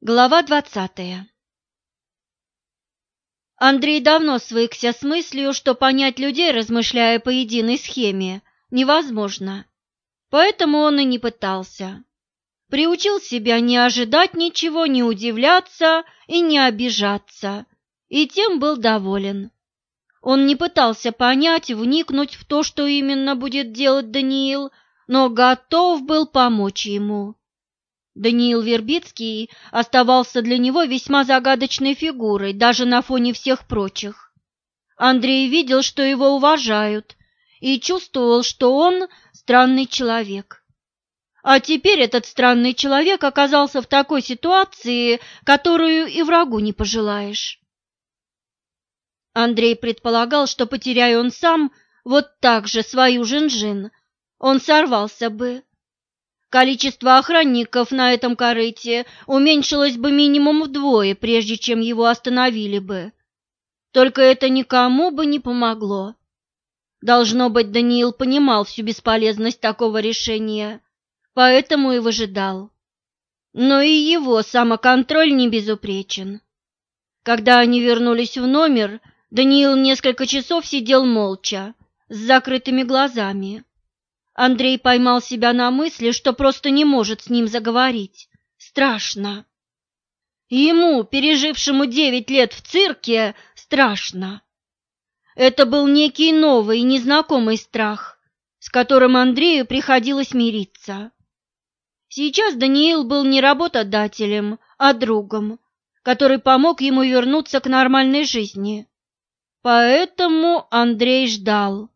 Глава 20. Андрей давно свыкся с мыслью, что понять людей, размышляя по единой схеме, невозможно. Поэтому он и не пытался. Приучил себя не ожидать ничего, не удивляться и не обижаться, и тем был доволен. Он не пытался понять, вникнуть в то, что именно будет делать Даниил, но готов был помочь ему. Даниил Вербицкий оставался для него весьма загадочной фигурой, даже на фоне всех прочих. Андрей видел, что его уважают, и чувствовал, что он странный человек. А теперь этот странный человек оказался в такой ситуации, которую и врагу не пожелаешь. Андрей предполагал, что, потеряя он сам вот так же свою Жин-Жин, он сорвался бы. Количество охранников на этом корыте уменьшилось бы минимум вдвое, прежде чем его остановили бы. Только это никому бы не помогло. Должно быть, Даниил понимал всю бесполезность такого решения, поэтому и выжидал. Но и его самоконтроль не безупречен. Когда они вернулись в номер, Даниил несколько часов сидел молча, с закрытыми глазами. Андрей поймал себя на мысли, что просто не может с ним заговорить. Страшно. Ему, пережившему 9 лет в цирке, страшно. Это был некий новый, незнакомый страх, с которым Андрею приходилось мириться. Сейчас Даниил был не работодателем, а другом, который помог ему вернуться к нормальной жизни. Поэтому Андрей ждал.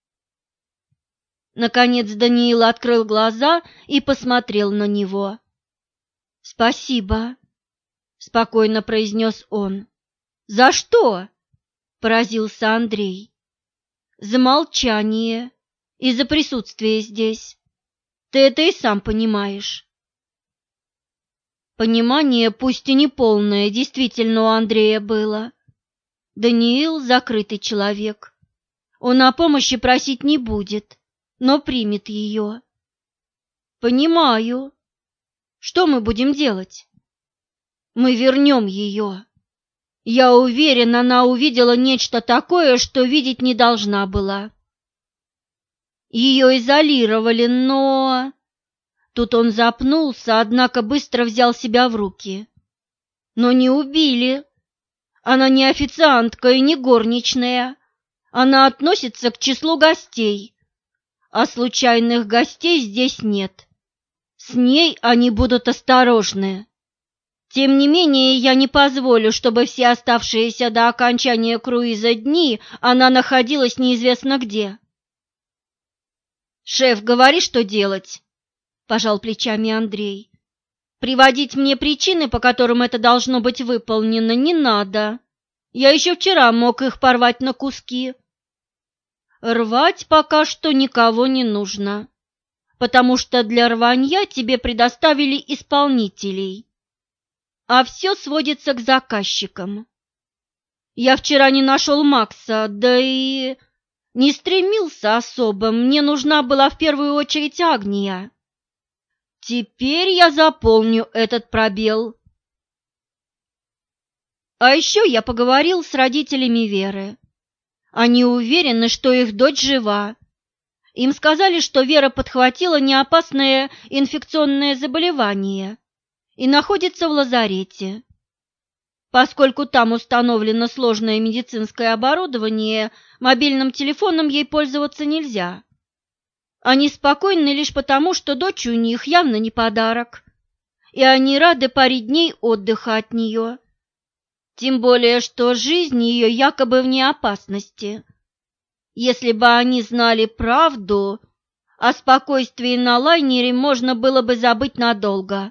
Наконец Даниил открыл глаза и посмотрел на него. «Спасибо», — спокойно произнес он. «За что?» — поразился Андрей. «За молчание и за присутствие здесь. Ты это и сам понимаешь». Понимание, пусть и неполное, действительно у Андрея было. Даниил — закрытый человек. Он о помощи просить не будет, но примет ее. Понимаю. Что мы будем делать? Мы вернем ее. Я уверен, она увидела нечто такое, что видеть не должна была. Ее изолировали, но... Тут он запнулся, однако быстро взял себя в руки. Но не убили. Она не официантка и не горничная. Она относится к числу гостей. А случайных гостей здесь нет. С ней они будут осторожны. Тем не менее, я не позволю, чтобы все оставшиеся до окончания круиза дни она находилась неизвестно где. «Шеф, говори, что делать», – пожал плечами Андрей. «Приводить мне причины, по которым это должно быть выполнено, не надо. Я еще вчера мог их порвать на куски». Рвать пока что никого не нужно, потому что для рванья тебе предоставили исполнителей, а все сводится к заказчикам. Я вчера не нашел Макса, да и не стремился особо, мне нужна была в первую очередь Агния. Теперь я заполню этот пробел. А еще я поговорил с родителями Веры. Они уверены, что их дочь жива. Им сказали, что Вера подхватила неопасное инфекционное заболевание и находится в лазарете. Поскольку там установлено сложное медицинское оборудование, мобильным телефоном ей пользоваться нельзя. Они спокойны лишь потому, что дочь у них явно не подарок, и они рады паре дней отдыха от нее. Тем более, что жизнь ее якобы вне опасности. Если бы они знали правду, о спокойствии на лайнере можно было бы забыть надолго.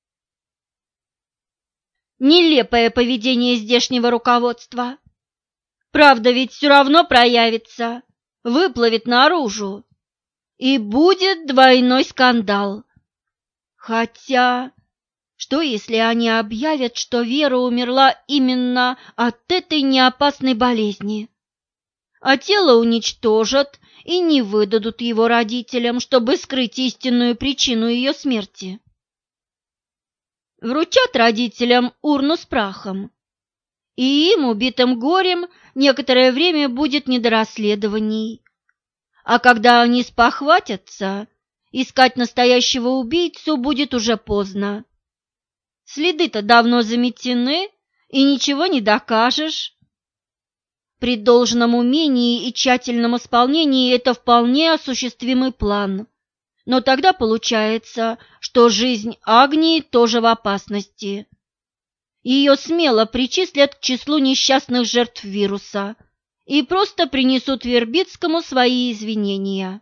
Нелепое поведение здешнего руководства. Правда ведь все равно проявится, выплывет наружу. И будет двойной скандал. Хотя... Что, если они объявят, что Вера умерла именно от этой неопасной болезни? А тело уничтожат и не выдадут его родителям, чтобы скрыть истинную причину ее смерти. вручат родителям урну с прахом, и им, убитым горем, некоторое время будет не до расследований. А когда они спохватятся, искать настоящего убийцу будет уже поздно. Следы-то давно заметены, и ничего не докажешь. При должном умении и тщательном исполнении это вполне осуществимый план. Но тогда получается, что жизнь Агнии тоже в опасности. Ее смело причислят к числу несчастных жертв вируса и просто принесут Вербицкому свои извинения.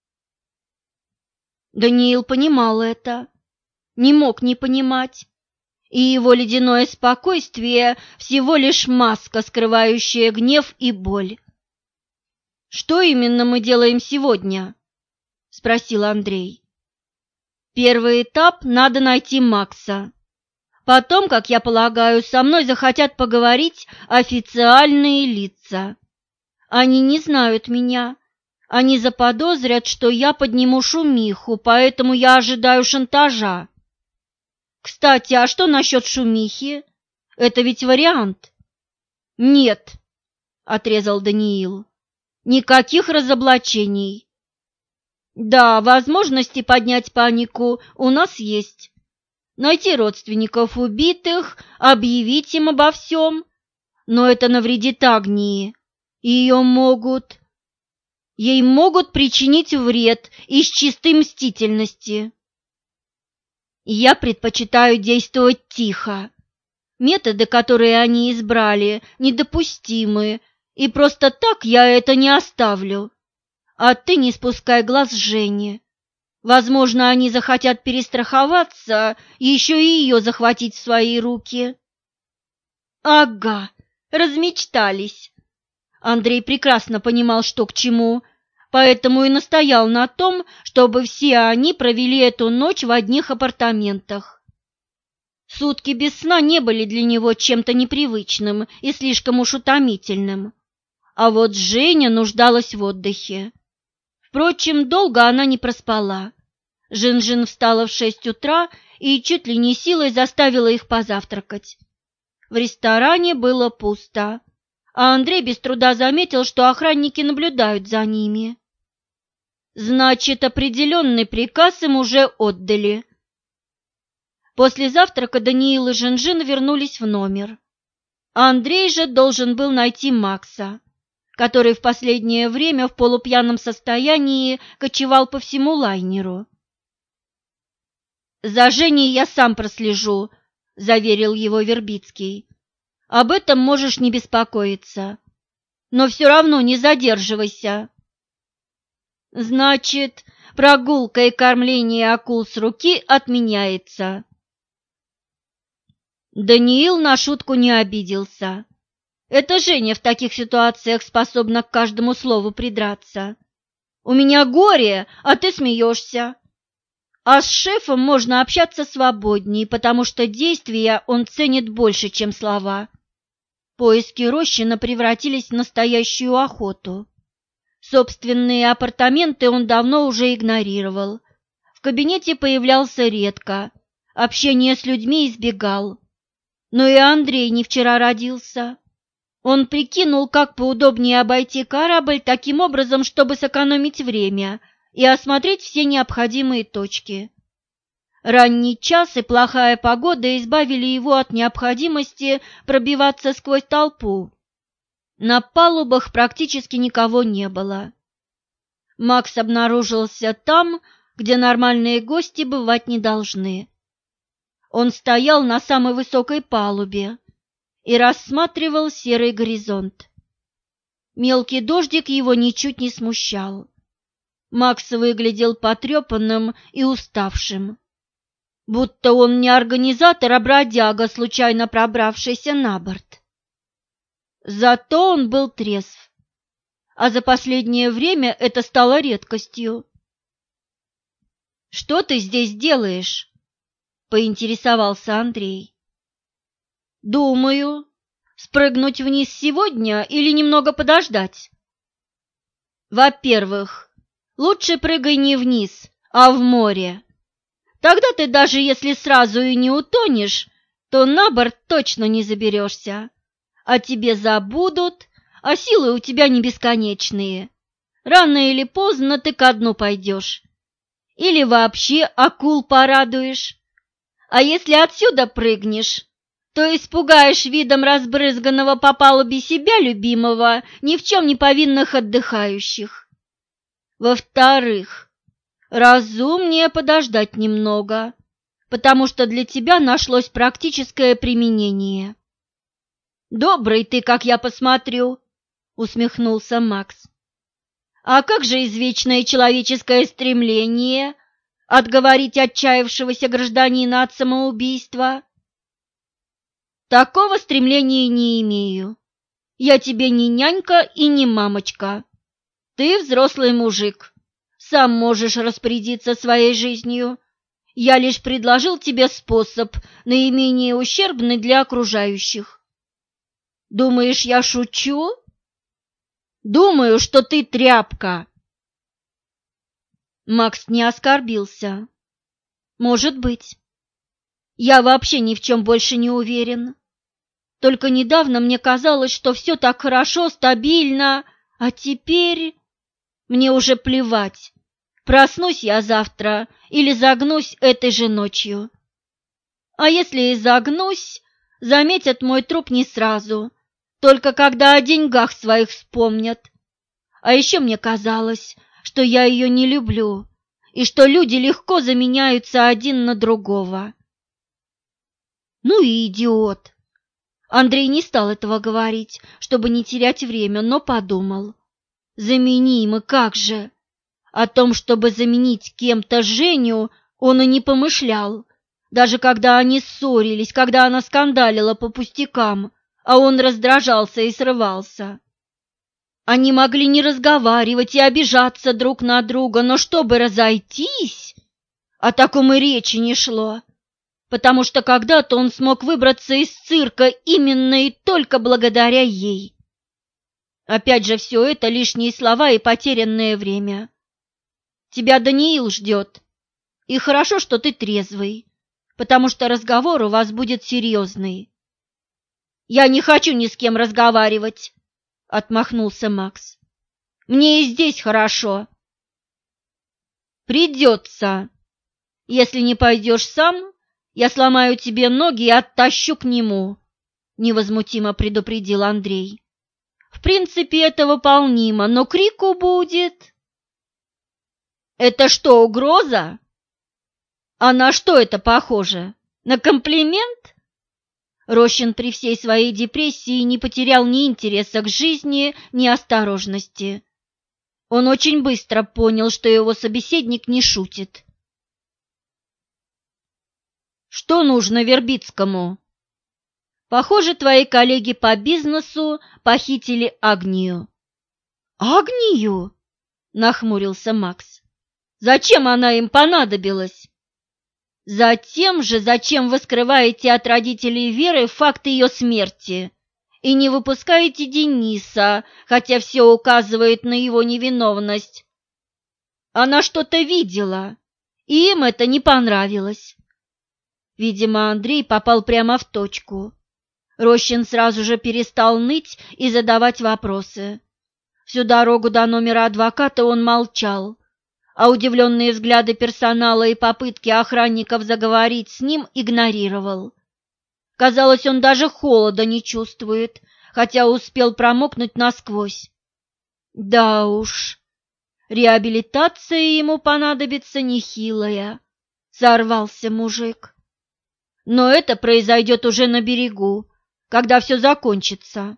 Даниил понимал это, не мог не понимать, и его ледяное спокойствие всего лишь маска, скрывающая гнев и боль. «Что именно мы делаем сегодня?» – спросил Андрей. «Первый этап – надо найти Макса. Потом, как я полагаю, со мной захотят поговорить официальные лица. Они не знают меня. Они заподозрят, что я подниму шумиху, поэтому я ожидаю шантажа. Кстати, а что насчет шумихи? Это ведь вариант». «Нет», – отрезал Даниил, – «никаких разоблачений. Да, возможности поднять панику у нас есть. Найти родственников убитых, объявить им обо всем, но это навредит Агнии. Ей могут причинить вред из чистой мстительности. Я предпочитаю действовать тихо. Методы, которые они избрали, недопустимы, и просто так я это не оставлю. А ты не спускай глаз с Жени. Возможно, они захотят перестраховаться и еще и ее захватить в свои руки». «Ага, размечтались». Андрей прекрасно понимал, что к чему, поэтому и настоял на том, чтобы все они провели эту ночь в одних апартаментах. Сутки без сна не были для него чем-то непривычным и слишком уж утомительным, а вот Женя нуждалась в отдыхе. Впрочем, долго она не проспала. Жин-Жин встала в 6 утра и чуть ли не силой заставила их позавтракать. В ресторане было пусто, а Андрей без труда заметил, что охранники наблюдают за ними. Значит, определенный приказ им уже отдали. После завтрака Даниил и Жин-Жин вернулись в номер. Андрей же должен был найти Макса, который в последнее время в полупьяном состоянии кочевал по всему лайнеру. «За Женей я сам прослежу», – заверил его Вербицкий. «Об этом можешь не беспокоиться. Но все равно не задерживайся». «Значит, прогулка и кормление акул с руки отменяется». Даниил на шутку не обиделся. Это Женя в таких ситуациях способна к каждому слову придраться. «У меня горе, а ты смеешься». А с шефом можно общаться свободнее, потому что действия он ценит больше, чем слова. Поиски Рощина превратились в настоящую охоту. Собственные апартаменты он давно уже игнорировал. В кабинете появлялся редко, общение с людьми избегал. Но и Андрей не вчера родился. Он прикинул, как поудобнее обойти корабль таким образом, чтобы сэкономить время и осмотреть все необходимые точки. Ранний час и плохая погода избавили его от необходимости пробиваться сквозь толпу. На палубах практически никого не было. Макс обнаружился там, где нормальные гости бывать не должны. Он стоял на самой высокой палубе и рассматривал серый горизонт. Мелкий дождик его ничуть не смущал. Макс выглядел потрепанным и уставшим, будто он не организатор, а бродяга, случайно пробравшийся на борт. Зато он был трезв, а за последнее время это стало редкостью. «Что ты здесь делаешь?» – поинтересовался Андрей. «Думаю, спрыгнуть вниз сегодня или немного подождать?» «Во-первых, лучше прыгай не вниз, а в море. Тогда ты даже если сразу и не утонешь, то на борт точно не заберешься. О тебе забудут, а силы у тебя не бесконечные. Рано или поздно ты ко дну пойдешь. Или вообще акул порадуешь. А если отсюда прыгнешь, то испугаешь видом разбрызганного по палубе себя любимого, ни в чем не повинных отдыхающих. Во-вторых, разумнее подождать немного, потому что для тебя нашлось практическое применение. «Добрый ты, как я посмотрю», — усмехнулся Макс. «А как же извечное человеческое стремление отговорить отчаявшегося гражданина от самоубийства?» «Такого стремления не имею. Я тебе не нянька и не мамочка. Ты взрослый мужик, сам можешь распорядиться своей жизнью. Я лишь предложил тебе способ, наименее ущербный для окружающих. Думаешь, я шучу? Думаю, что ты тряпка». Макс не оскорбился. Может быть. Я вообще ни в чем больше не уверен. Только недавно мне казалось, что все так хорошо, стабильно, а теперь мне уже плевать, проснусь я завтра или загнусь этой же ночью. А если и загнусь, заметят мой труп не сразу, только когда о деньгах своих вспомнят. А еще мне казалось, что я ее не люблю, и что люди легко заменяются один на другого. Ну и идиот. Андрей не стал этого говорить, чтобы не терять время, но подумал. Заменим, и как же? О том, чтобы заменить кем-то Женю, он и не помышлял. Даже когда они ссорились, когда она скандалила по пустякам, а он раздражался и срывался. Они могли не разговаривать и обижаться друг на друга, но чтобы разойтись, о таком и речи не шло. Потому что когда-то он смог выбраться из цирка именно и только благодаря ей. Опять же, все это лишние слова и потерянное время. Тебя Даниил ждет, и хорошо, что ты трезвый, потому что разговор у вас будет серьезный. «Я не хочу ни с кем разговаривать», — отмахнулся Макс. «Мне и здесь хорошо». «Придется. Если не пойдешь сам, я сломаю тебе ноги и оттащу к нему», — невозмутимо предупредил Андрей. «В принципе, это выполнимо, но крику будет». «Это что, угроза? А на что это похоже? На комплимент?» Рощин при всей своей депрессии не потерял ни интереса к жизни, ни осторожности. Он очень быстро понял, что его собеседник не шутит. «Что нужно Вербицкому?» «Похоже, твои коллеги по бизнесу похитили Агнию». «Агнию?» – нахмурился Макс. «Зачем она им понадобилась?» «Затем же, зачем вы скрываете от родителей Веры факт ее смерти и не выпускаете Дениса, хотя все указывает на его невиновность. Она что-то видела, и им это не понравилось». Видимо, Андрей попал прямо в точку. Рощин сразу же перестал ныть и задавать вопросы. Всю дорогу до номера адвоката он молчал, а удивленные взгляды персонала и попытки охранников заговорить с ним игнорировал. Казалось, он даже холода не чувствует, хотя успел промокнуть насквозь. Да уж, реабилитация ему понадобится нехилая, сорвался мужик. Но это произойдет уже на берегу, когда все закончится.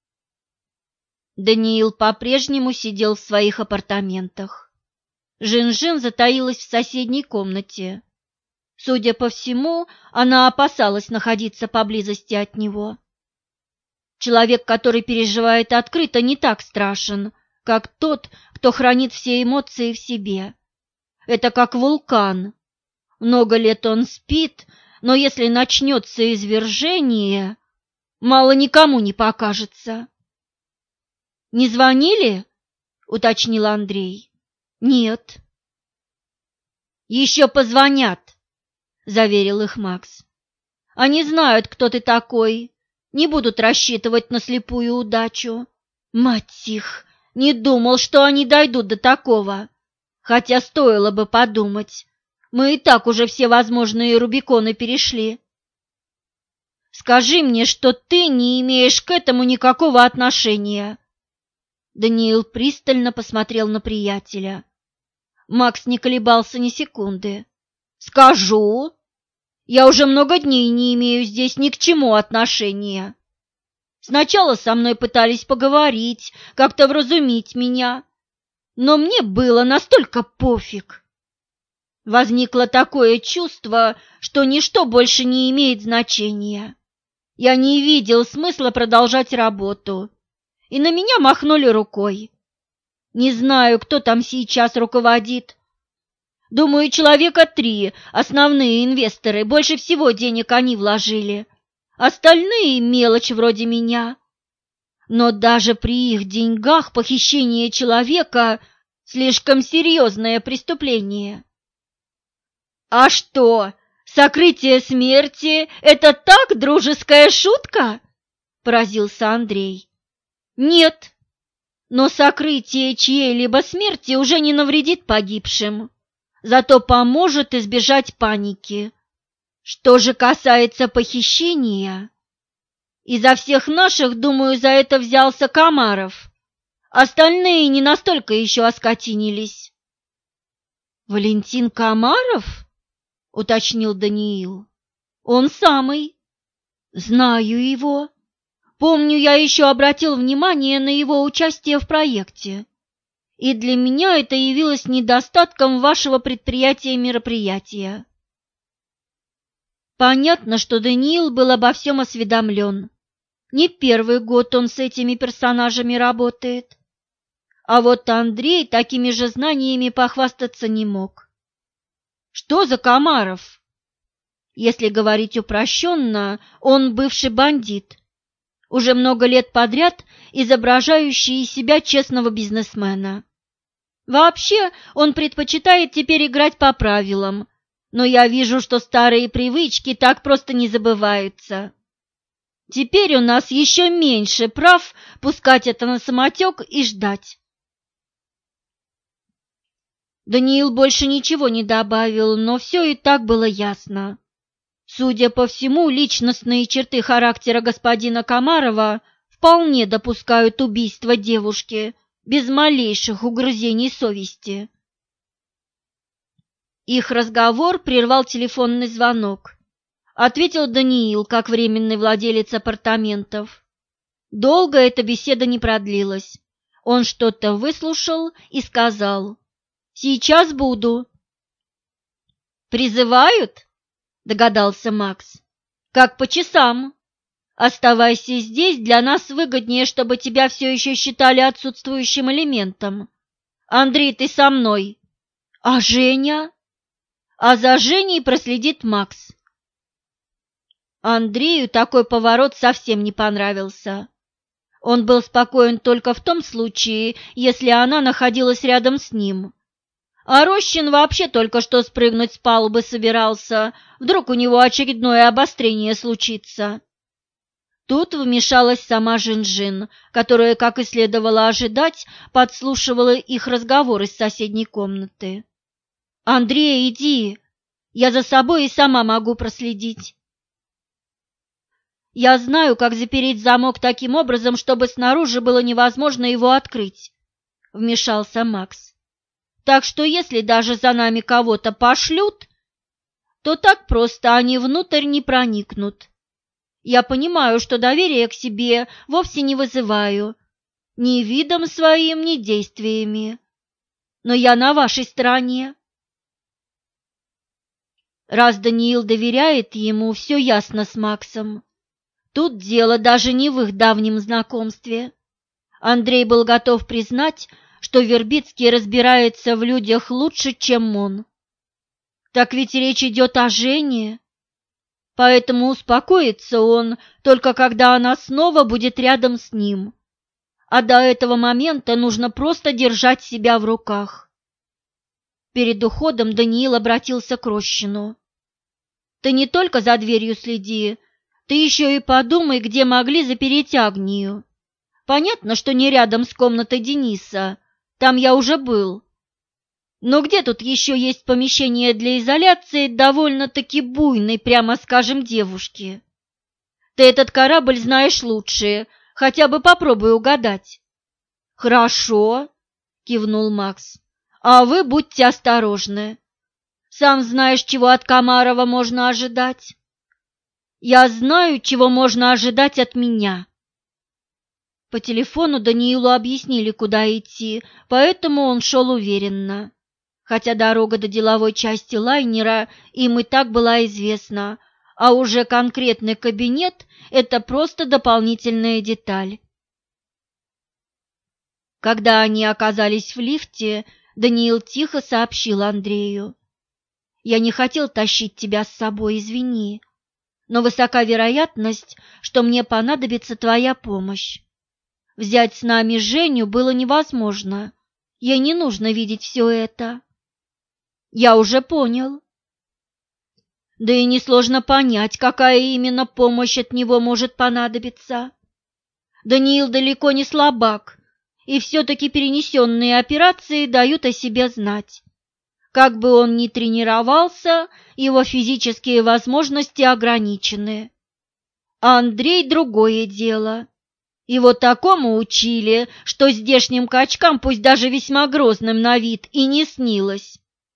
Даниил по-прежнему сидел в своих апартаментах. Жин-Жин затаилась в соседней комнате. Судя по всему, она опасалась находиться поблизости от него. Человек, который переживает открыто, не так страшен, как тот, кто хранит все эмоции в себе. Это как вулкан. Много лет он спит, но если начнется извержение, мало никому не покажется. «Не звонили?» — уточнил Андрей. «Нет». «Еще позвонят», — заверил их Макс. «Они знают, кто ты такой, не будут рассчитывать на слепую удачу. Мать их, не думал, что они дойдут до такого. Хотя стоило бы подумать, мы и так уже все возможные Рубиконы перешли. Скажи мне, что ты не имеешь к этому никакого отношения». Даниил пристально посмотрел на приятеля. Макс не колебался ни секунды. «Скажу. Я уже много дней не имею здесь ни к чему отношения. Сначала со мной пытались поговорить, как-то вразумить меня, но мне было настолько пофиг. Возникло такое чувство, что ничто больше не имеет значения. Я не видел смысла продолжать работу, и на меня махнули рукой. Не знаю, кто там сейчас руководит. Думаю, человека 3 основные инвесторы, больше всего денег они вложили. Остальные мелочь вроде меня. Но даже при их деньгах похищение человека – слишком серьезное преступление. А что, сокрытие смерти – это так, дружеская шутка? Поразился Андрей. Нет, но сокрытие чьей-либо смерти уже не навредит погибшим, зато поможет избежать паники. Что же касается похищения, изо всех наших, думаю, за это взялся Комаров. Остальные не настолько еще оскотинились. «Валентин Комаров?» — уточнил Даниил. «Он самый. Знаю его. Помню, я еще обратил внимание на его участие в проекте. И для меня это явилось недостатком вашего предприятия-мероприятия». Понятно, что Даниил был обо всем осведомлен. Не первый год он с этими персонажами работает. А вот Андрей такими же знаниями похвастаться не мог. Что за Комаров? Если говорить упрощенно, он бывший бандит, уже много лет подряд изображающий из себя честного бизнесмена. Вообще, он предпочитает теперь играть по правилам, но я вижу, что старые привычки так просто не забываются. Теперь у нас еще меньше прав пускать это на самотек и ждать. Даниил больше ничего не добавил, но все и так было ясно. Судя по всему, личностные черты характера господина Комарова вполне допускают убийство девушки без малейших угрызений совести. Их разговор прервал телефонный звонок. Ответил Даниил, как временный владелец апартаментов. Долго эта беседа не продлилась. Он что-то выслушал и сказал: «Сейчас буду». «Призывают?» – догадался Макс. «Как по часам. Оставайся здесь, для нас выгоднее, чтобы тебя все еще считали отсутствующим элементом. Андрей, ты со мной. А Женя?» «А за Женей проследит Макс». Андрею такой поворот совсем не понравился. Он был спокоен только в том случае, если она находилась рядом с ним. А Рощин вообще только что спрыгнуть с палубы собирался, вдруг у него очередное обострение случится. Тут вмешалась сама Жин-Жин, которая, как и следовало ожидать, подслушивала их разговор из соседней комнаты. «Андрей, иди, я за собой и сама могу проследить». «Я знаю, как запереть замок таким образом, чтобы снаружи было невозможно его открыть», — вмешался Макс. «Так что если даже за нами кого-то пошлют, то так просто они внутрь не проникнут. Я понимаю, что доверия к себе вовсе не вызываю, ни видом своим, ни действиями. Но я на вашей стороне». Раз Даниил доверяет ему, все ясно с Максом. Тут дело даже не в их давнем знакомстве. Андрей был готов признать, что Вербицкий разбирается в людях лучше, чем он. Так ведь речь идет о Жене. Поэтому успокоится он только когда она снова будет рядом с ним. А до этого момента нужно просто держать себя в руках. Перед уходом Даниил обратился к Рощину. Ты не только за дверью следи, ты еще и подумай, где могли запереть Агнию. Понятно, что не рядом с комнатой Дениса, там я уже был. Но где тут еще есть помещение для изоляции довольно-таки буйной, прямо скажем, девушки? Ты этот корабль знаешь лучше, хотя бы попробуй угадать. Хорошо, кивнул Макс. А вы будьте осторожны. Сам знаешь, чего от Комарова можно ожидать. Я знаю, чего можно ожидать от меня. По телефону Даниилу объяснили, куда идти, поэтому он шел уверенно. Хотя дорога до деловой части лайнера им и так была известна, а уже конкретный кабинет – это просто дополнительная деталь. Когда они оказались в лифте, Даниил тихо сообщил Андрею: «Я не хотел тащить тебя с собой, извини, но высока вероятность, что мне понадобится твоя помощь. Взять с нами Женю было невозможно, ей не нужно видеть все это». «Я уже понял». Да и несложно понять, какая именно помощь от него может понадобиться. Даниил далеко не слабак, и все-таки перенесенные операции дают о себе знать. Как бы он ни тренировался, его физические возможности ограничены. А Андрей – другое дело. Его такому учили, что здешним качкам, пусть даже весьма грозным на вид, и не снилось.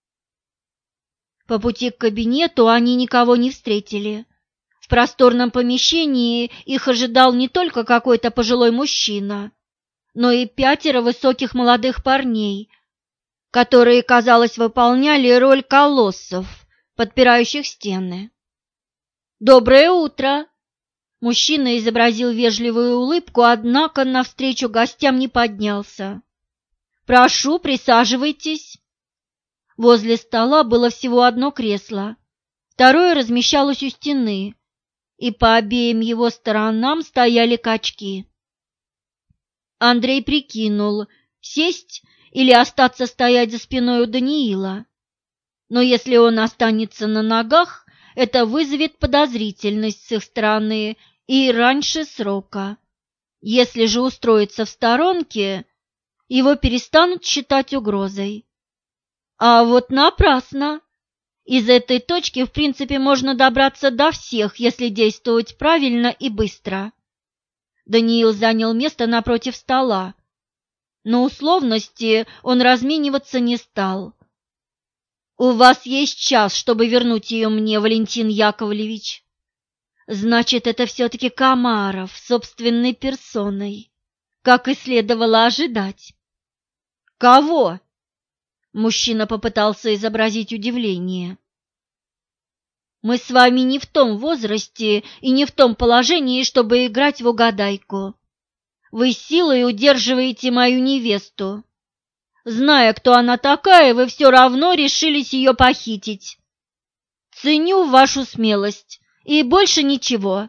По пути к кабинету они никого не встретили. В просторном помещении их ожидал не только какой-то пожилой мужчина, но и 5 высоких молодых парней, которые, казалось, выполняли роль колоссов, подпирающих стены. «Доброе утро!» Мужчина изобразил вежливую улыбку, однако навстречу гостям не поднялся. «Прошу, присаживайтесь». Возле стола было всего одно кресло, второе размещалось у стены, и по обеим его сторонам стояли качки. Андрей прикинул, сесть или остаться стоять за спиной у Даниила. Но если он останется на ногах, это вызовет подозрительность с их стороны и раньше срока. Если же устроиться в сторонке, его перестанут считать угрозой. А вот напрасно. Из этой точки, в принципе, можно добраться до всех, если действовать правильно и быстро. Даниил занял место напротив стола. На условности он размениваться не стал. «У вас есть час, чтобы вернуть ее мне, Валентин Яковлевич». Значит, это все-таки Комаров собственной персоной, как и следовало ожидать. «Кого?» Мужчина попытался изобразить удивление. «Мы с вами не в том возрасте и не в том положении, чтобы играть в угадайку. Вы силой удерживаете мою невесту. Зная, кто она такая, вы все равно решились ее похитить. Ценю вашу смелость, и больше ничего.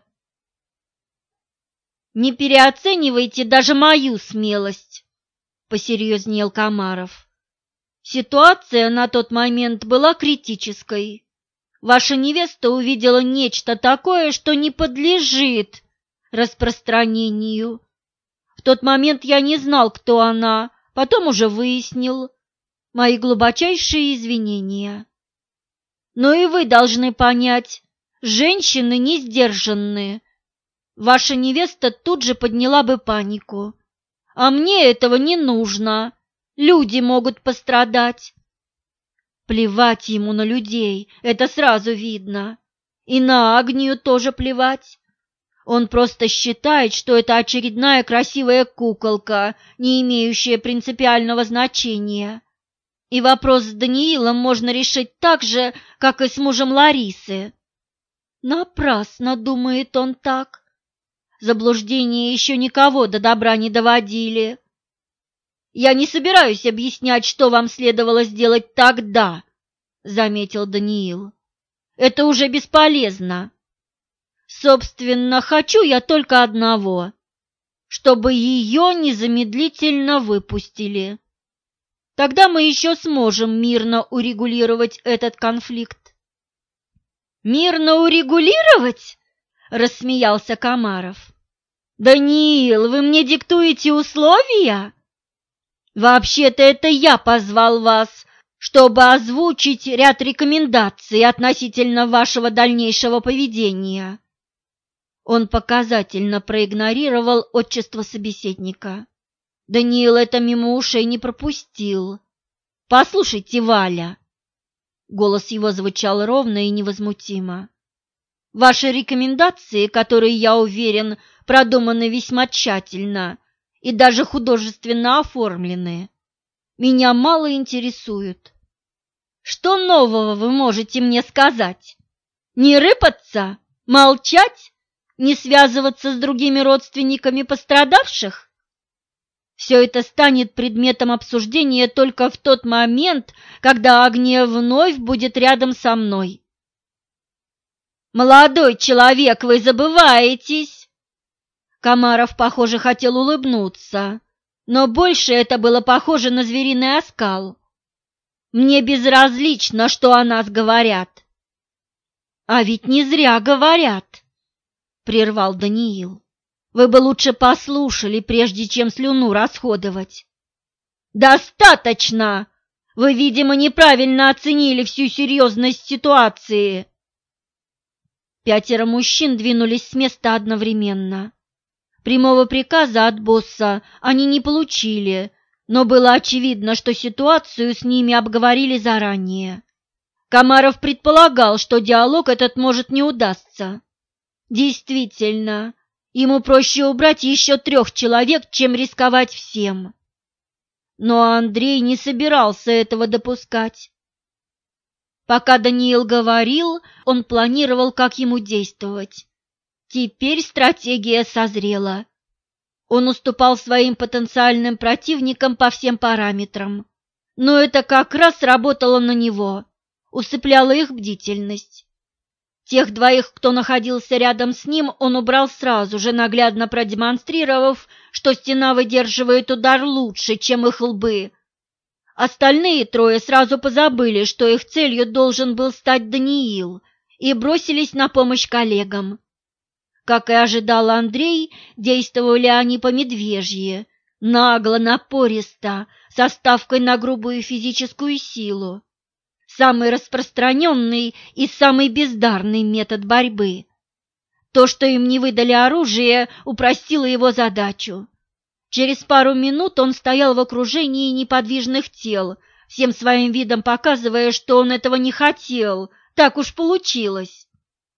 Не переоценивайте даже мою смелость», — посерьезнел Комаров. «Ситуация на тот момент была критической. Ваша невеста увидела нечто такое, что не подлежит распространению. В тот момент я не знал, кто она, потом уже выяснил. Мои глубочайшие извинения. Но и вы должны понять, женщины не сдержанны. Ваша невеста тут же подняла бы панику. А мне этого не нужно. Люди могут пострадать». Плевать ему на людей, это сразу видно. И на Агнию тоже плевать. Он просто считает, что это очередная красивая куколка, не имеющая принципиального значения. И вопрос с Даниилом можно решить так же, как и с мужем Ларисы. Напрасно думает он так. Заблуждения еще никого до добра не доводили. «Я не собираюсь объяснять, что вам следовало сделать тогда», — заметил Даниил. «Это уже бесполезно. Собственно, хочу я только одного, чтобы ее незамедлительно выпустили. Тогда мы еще сможем мирно урегулировать этот конфликт». Мирно урегулировать? Рассмеялся Комаров. Даниил, вы мне диктуете условия? Вообще-то это я позвал вас, чтобы озвучить ряд рекомендаций относительно вашего дальнейшего поведения. Он показательно проигнорировал отчество собеседника. Даниил это мимо ушей не пропустил. «Послушайте, Валя!» Голос его звучал ровно и невозмутимо. «Ваши рекомендации, которые, я уверен, продуманы весьма тщательно и даже художественно оформлены, меня мало интересуют. Что нового вы можете мне сказать? Не рыпаться? Молчать? Не связываться с другими родственниками пострадавших? Все это станет предметом обсуждения только в тот момент, когда Агния вновь будет рядом со мной. Молодой человек, вы забываетесь. Комаров, похоже, хотел улыбнуться, но больше это было похоже на звериный оскал. Мне безразлично, что о нас говорят. А ведь не зря говорят, прервал Даниил. Вы бы лучше послушали, прежде чем слюну расходовать. Достаточно! Вы, видимо, неправильно оценили всю серьезность ситуации. 5 мужчин двинулись с места одновременно. Прямого приказа от босса они не получили, но было очевидно, что ситуацию с ними обговорили заранее. Комаров предполагал, что диалог этот может не удастся. Действительно, ему проще убрать еще 3 человек, чем рисковать всем. Но Андрей не собирался этого допускать. Пока Даниил говорил, он планировал, как ему действовать. Теперь стратегия созрела. Он уступал своим потенциальным противникам по всем параметрам. Но это как раз работало на него, усыпляло их бдительность. Тех 2, кто находился рядом с ним, он убрал сразу же, наглядно продемонстрировав, что стена выдерживает удар лучше, чем их лбы. Остальные 3 сразу позабыли, что их целью должен был стать Даниил, и бросились на помощь коллегам. Как и ожидал Андрей, действовали они по-медвежьи, нагло, напористо, со ставкой на грубую физическую силу. Самый распространенный и самый бездарный метод борьбы. То, что им не выдали оружие, упростило его задачу. Через пару минут он стоял в окружении неподвижных тел, всем своим видом показывая, что он этого не хотел, так уж получилось.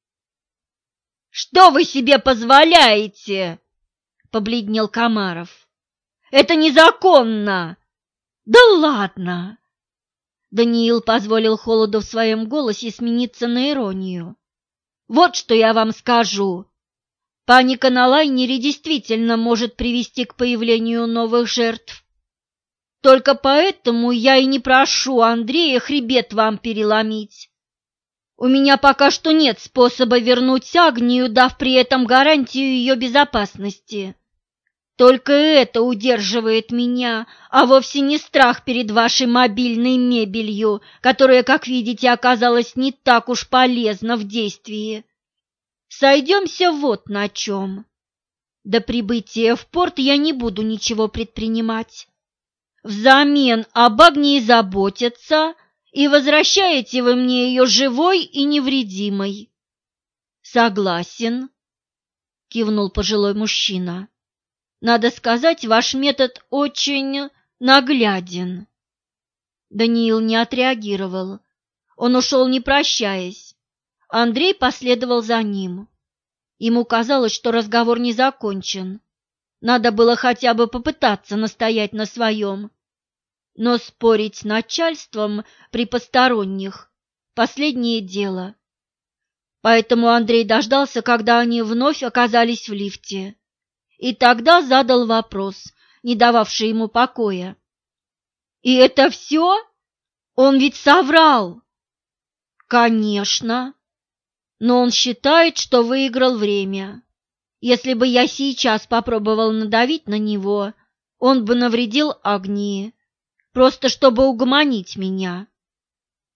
«Что вы себе позволяете?» — побледнел Комаров. «Это незаконно!» «Да ладно!» Даниил позволил холоду в своем голосе смениться на иронию. «Вот что я вам скажу. Паника на лайнере действительно может привести к появлению новых жертв. Только поэтому я и не прошу Андрея хребет вам переломить. У меня пока что нет способа вернуть Агнию, дав при этом гарантию ее безопасности. Только это удерживает меня, а вовсе не страх перед вашей мобильной мебелью, которая, как видите, оказалась не так уж полезна в действии. Сойдемся вот на чем. До прибытия в порт я не буду ничего предпринимать. Взамен об Агнии заботятся, и возвращаете вы мне ее живой и невредимой. Согласен, кивнул пожилой мужчина. Надо сказать, ваш метод очень нагляден. Даниил не отреагировал. Он ушел, не прощаясь. Андрей последовал за ним. Ему казалось, что разговор не закончен. Надо было хотя бы попытаться настоять на своем. Но спорить с начальством при посторонних – последнее дело. Поэтому Андрей дождался, когда они вновь оказались в лифте. И тогда задал вопрос, не дававший ему покоя. «И это все? Он ведь соврал!» «Конечно. Но он считает, что выиграл время. Если бы я сейчас попробовал надавить на него, он бы навредил Агнии, просто чтобы угомонить меня».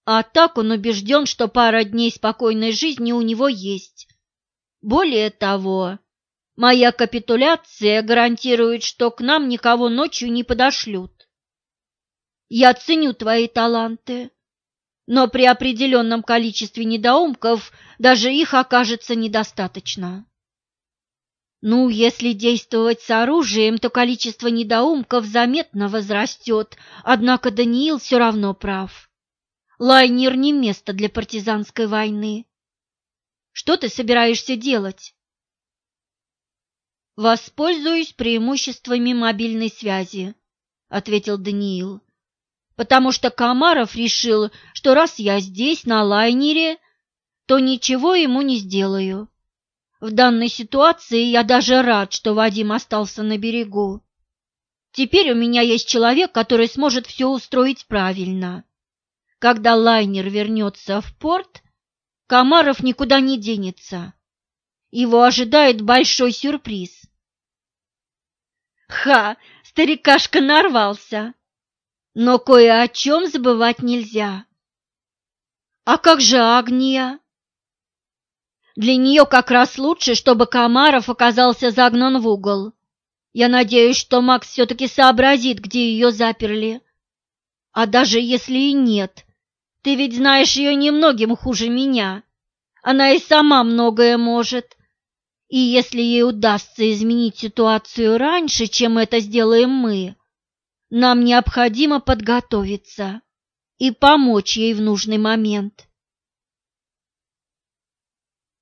А так он убежден, что пара дней спокойной жизни у него есть. Более того, моя капитуляция гарантирует, что к нам никого ночью не подошлют. Я ценю твои таланты, но при определенном количестве недоумков даже их окажется недостаточно. Ну, если действовать с оружием, то количество недоумков заметно возрастет, однако Даниил все равно прав. Лайнер не место для партизанской войны. Что ты собираешься делать? Воспользуюсь преимуществами мобильной связи, ответил Даниил, потому что Комаров решил, что раз я здесь, на лайнере, то ничего ему не сделаю. В данной ситуации я даже рад, что Вадим остался на берегу. Теперь у меня есть человек, который сможет все устроить правильно. Когда лайнер вернется в порт, Комаров никуда не денется. Его ожидает большой сюрприз. Ха, старикашка нарвался. Но кое о чем забывать нельзя. А как же Агния? Для нее как раз лучше, чтобы Комаров оказался загнан в угол. Я надеюсь, что Макс все-таки сообразит, где ее заперли. А даже если и нет, ты ведь знаешь ее немногим хуже меня. Она и сама многое может. И если ей удастся изменить ситуацию раньше, чем это сделаем мы, нам необходимо подготовиться и помочь ей в нужный момент.